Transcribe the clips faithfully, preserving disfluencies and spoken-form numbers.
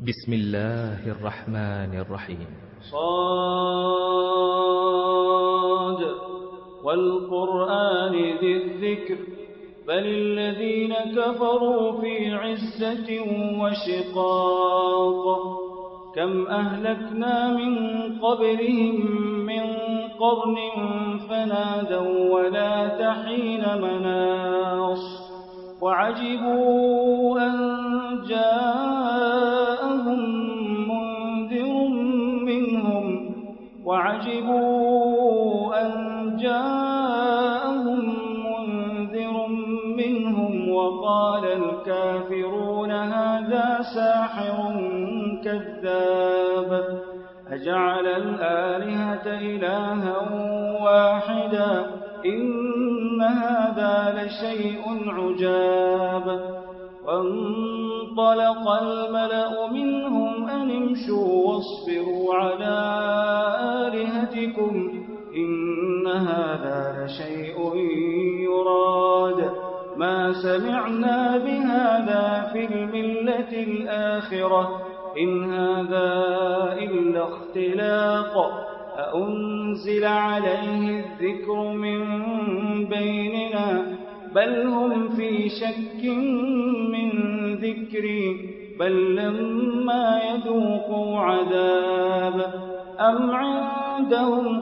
بسم الله الرحمن الرحيم. صاد والقرآن ذي الذكر بل الذين كفروا في عزة وشقاق كم أهلكنا من قبلهم من قرن فنادوا ولا تحين مناص وعجبوا أن جاءهم منذر منهم وعجبوا أن جاءهم منذر منهم وقال الكافرون هذا ساحر كذاب أجعل الآلهة إلها واحدا إن هذا لشيء عجاب وانطلق الملأ منهم أن امشوا واصبروا على آلهتكم إن هذا لشيء يراد ما سمعنا بهذا في الملة الآخرة إن هذا إلا اختلاق أأنزل عليه الذكر من بيننا بل هم في شك من ذكري بل لما يذوقوا عذاب أم عندهم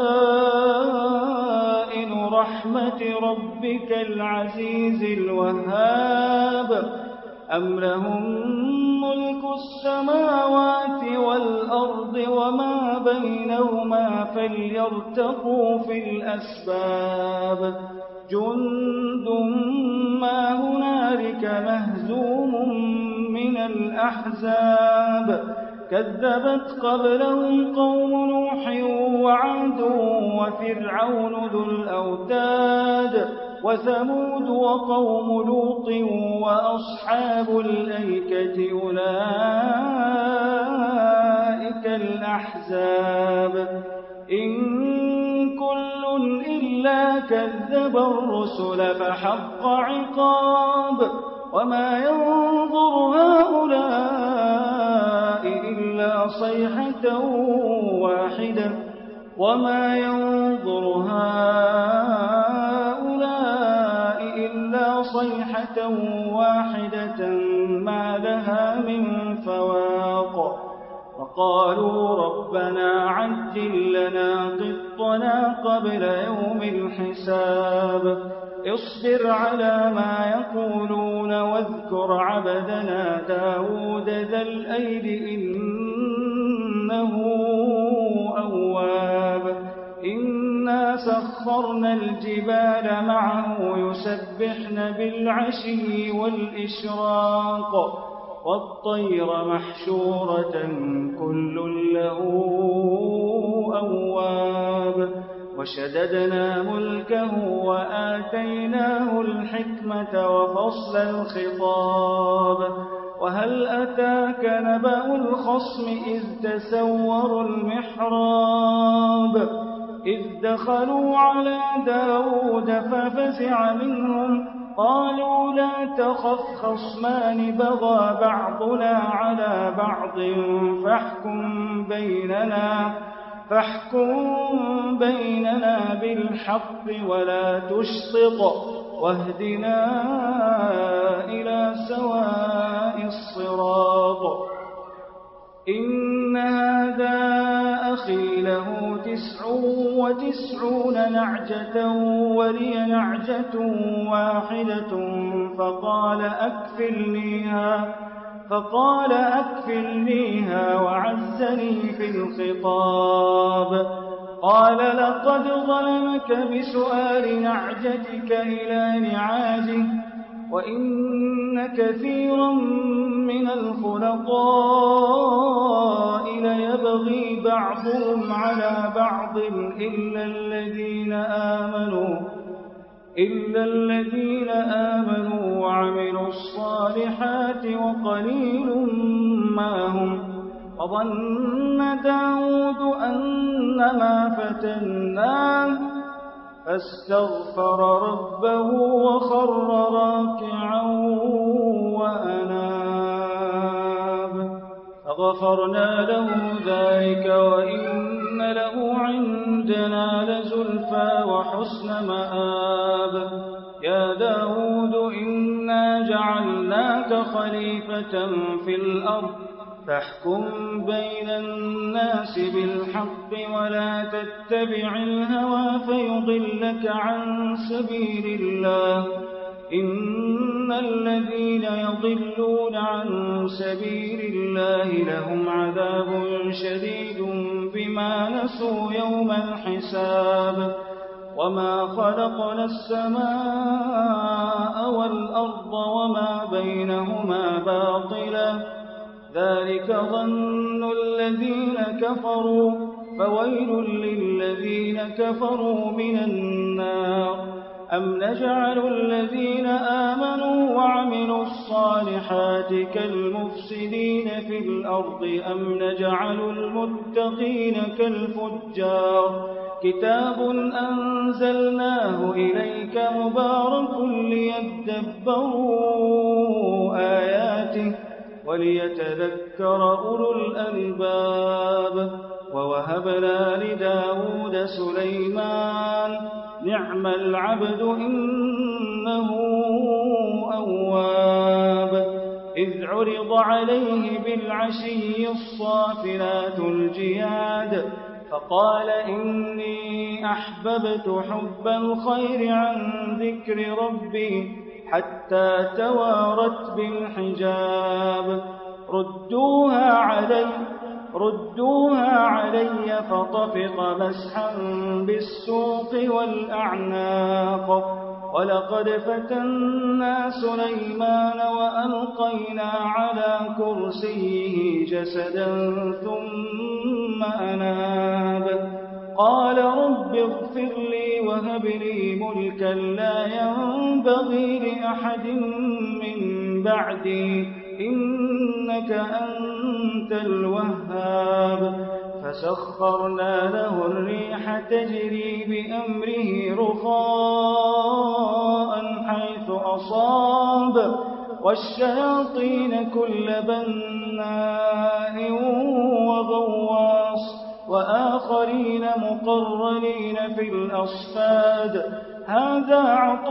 خزائن رحمة ربك العزيز الوهاب أم لهم ملك السماوات والأرض وما بينهما فليرتقوا في الأسباب جند ما هنالك مهزوم من الأحزاب كذبت قبلهم قوم نوح وعاد وفرعون ذو الأوتاد وثمود وقوم لوط وأصحاب الأيكة أولئك الأحزاب إن كل إلا كذب الرسل فحق عقاب وما ينظر هؤلاء إلا صيحة واحدة وما ينظر هؤلاء إلا صيحة واحدة ما لها من فواق وقالوا ربنا عجل لنا قطنا قبل يوم الحساب اصبر على ما يقولون واذكر عبدنا داود ذا الأيد إنه أواب إنا سخرنا الجبال معه يسبحن بالعشي والإشراق والطير محشورة كل له أواب وشددنا ملكه وآتيناه الحكمة وفصل الخطاب وهل أتاك نبأ الخصم إذ تسوروا المحراب إذ دخلوا على داود ففزع منهم قالوا لا تخف خصمان بغى بعضنا على بعض فاحكم بيننا فاحكم بيننا بالحق ولا تشطط واهدنا إلى سواء الصراط إن هذا أخي له تسع وتسعون نعجة ولي نعجة واحدة فقال أكفلنيها فقال أكفلنيها وعزني في الخطاب قال لقد ظلمك بسؤال نعجتك إلى نعاجه وإن كثيرا من الخلطاء ليبغي بعضهم على بعض إلا الذين آمنوا إلا الذين آمنوا وعملوا الصالحات وقليل ما هم وظن داود أنما فتناه فاستغفر ربه وخر راكعا وأناب فغفرنا له ذلك وإن له عندنا لزلفى وحسن مآب. يا داود إنا جعلناك خليفة في الأرض فاحكم بين الناس بالحق ولا تتبع الهوى فيضلك عن سبيل الله. إن الذين يضلون عن سبيل الله لهم عذاب شديد بما نسوا يوم الحساب. وما خلقنا السماء والأرض وما بينهما باطلا ذلك ظن الذين كفروا فويل للذين كفروا من النار. أم نجعل الذين آمنوا وعملوا الصالحات كالمفسدين في الأرض أم نجعل المتقين كالفجار. كتاب أنزلناه إليك مبارك ليدبروا آياته وليتذكر أولو الألباب. ووهبنا لداود سليمان نعم العبد إنه أواب. إذ عرض عليه بالعشي الصافنات الجياد فقال إني أحببت حب الخير عن ذكر ربي حتى توارت بالحجاب. ردوها علي ردوها علي فطفق مسحا بالسوق والأعناق. ولقد فتنا سليمان وألقينا على كرسيه جسدا ثم أناب. قال رب اغفر لي وهب لي ملكا لا ينبغي لأحد من بعدي إنك أنت الوهاب. فسخرنا له الريح تجري بأمره رخاء حيث أصاب والشياطين كل بناء وغواص وآخرين مقرنين في الأصفاد. هذا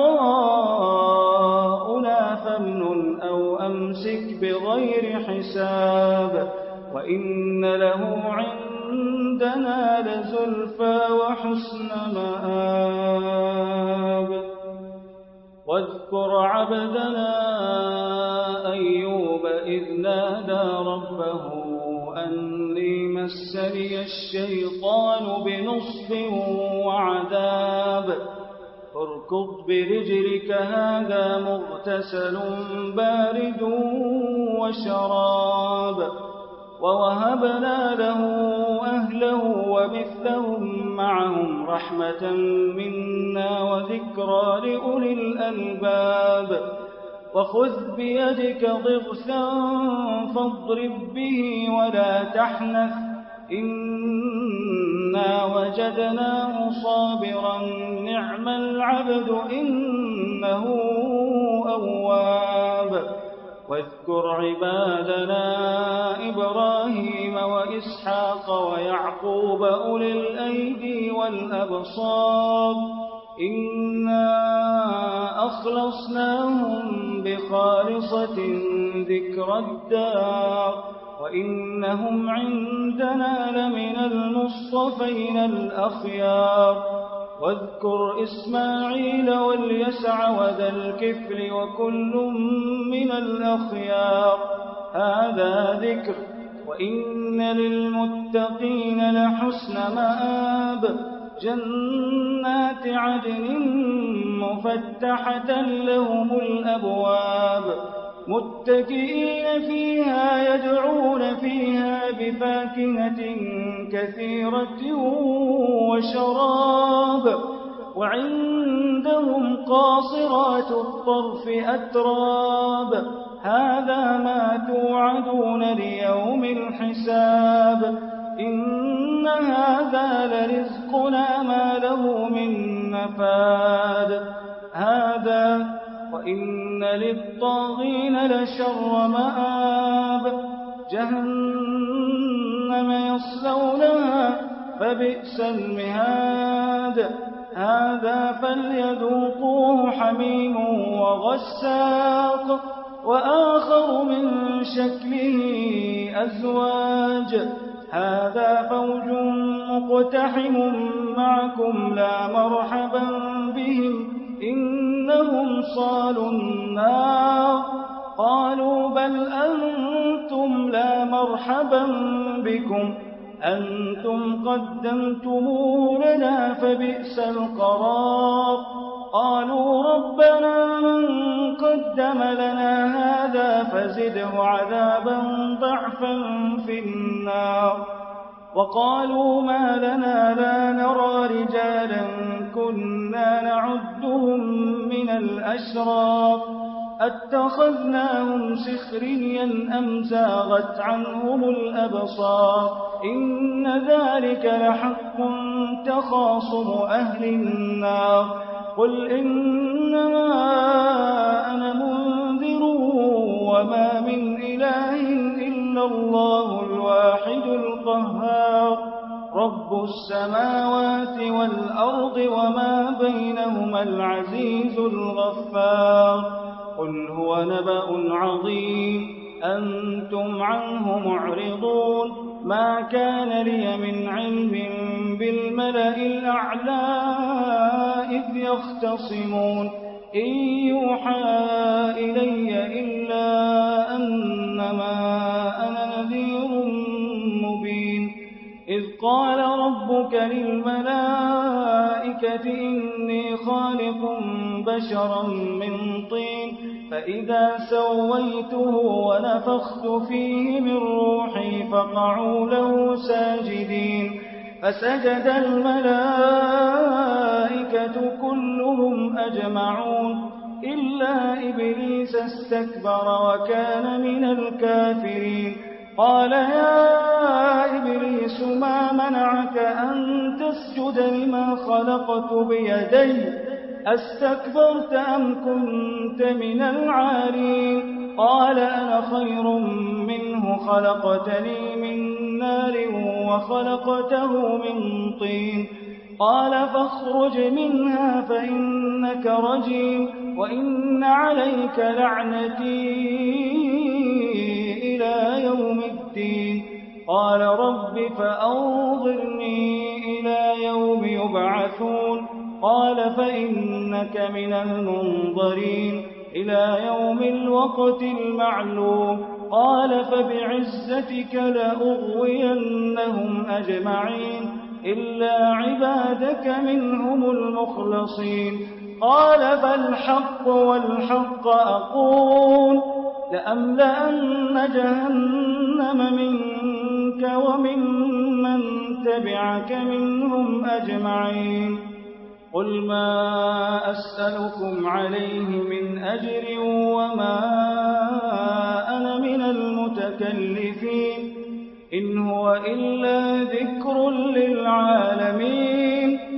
عطاؤنا فامنن أو أمسك بغير حساب. وإن له عندنا لزلفى وحسن مآب. واذكر عبدنا أيوب إذ نادى ربه أني مسني الشيطان بنصب وعذاب. اركض برجلك هذا مغتسل بارد وشراب. ووهبنا له أهله ومثلهم معهم رحمة منا وذكرى لأولي الألباب. وخذ بيدك ضغثا فاضرب به ولا تحنث إنا وجدناه صابرا نعم العبد إنه أواب. واذكر عبادنا إبراهيم وإسحاق ويعقوب أولي الأيدي والأبصار إنا أخلصناهم بخالصة ذكر الدار وإنهم عندنا لمن المصطفين الأخيار. واذكر إسماعيل واليسع وذا الكفل وكل من الأخيار. هذا ذكر وإن للمتقين لحسن مآب. جنات عدن مفتحة لهم الأبواب متكئين فيها يدعون فيها بفاكهة كثيرة وشراب. وعندهم قاصرات الطرف أتراب. هذا ما توعدون ليوم الحساب. إن هذا لرزقنا ما له من نفاد. هذا وإن للطاغين لشر مآب. جهنم يصلونها فبئس المهاد هذا فليذوقوه حميم وغساق وآخر من شكله أزواج هذا فوج مقتحم معكم لا مرحبا بهم إنهم صالوا النار قالوا بل أنتم لا مرحبا بكم أنتم قدمتموه لنا فبئس القرار قالوا ربنا من قدم لنا هذا فزده عذابا ضعفا في النار وقالوا ما لنا لا نرى رجالا كنا نعدهم من الأشرار أتخذناهم سخريا أم زاغت عنهم الأبصار إن ذلك لحق تخاصم أهل النار قل إنما أنا منذر وما من إله إلا الله الواحد القهار رب السماوات والأرض وما بينهما العزيز الغفار قل هو نبأ عظيم أنتم عنه معرضون ما كان لي من علم بالملأ الأعلى إذ يختصمون إن يوحى إلي إلا أنما أنا نذير مبين إذ قال ربك للملائكة إني خالق بشرا من طين فإذا سويته ونفخت فيه من روحي فقعوا له ساجدين فسجد الملائكة كلهم أجمعون إلا إبليس استكبر وكان من الكافرين قال يا إبليس ما منعك أن تسجد لما خلقت بيدي أستكبرت أم كنت من العالين قال أنا خير منه خلقتني من نار وخلقته من طين قال فاخرج منها فإنك رجيم وإن عليك لعنتي إلى يوم الدين قال رب فأنظرني إلى يوم يبعثون قال فإنك من المنظرين إلى يوم الوقت المعلوم قال فبعزتك لأغوينهم أجمعين إلا عبادك منهم المخلصين قال فالحق والحق أقول لأملأن جهنم منك وممن تبعك منهم أجمعين قل ما أسألكم عليه من أجر وما أنا من المتكلفين إن هو إلا ذكر للعالمين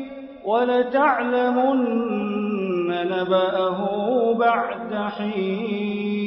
ولتعلمن نبأه بعد حين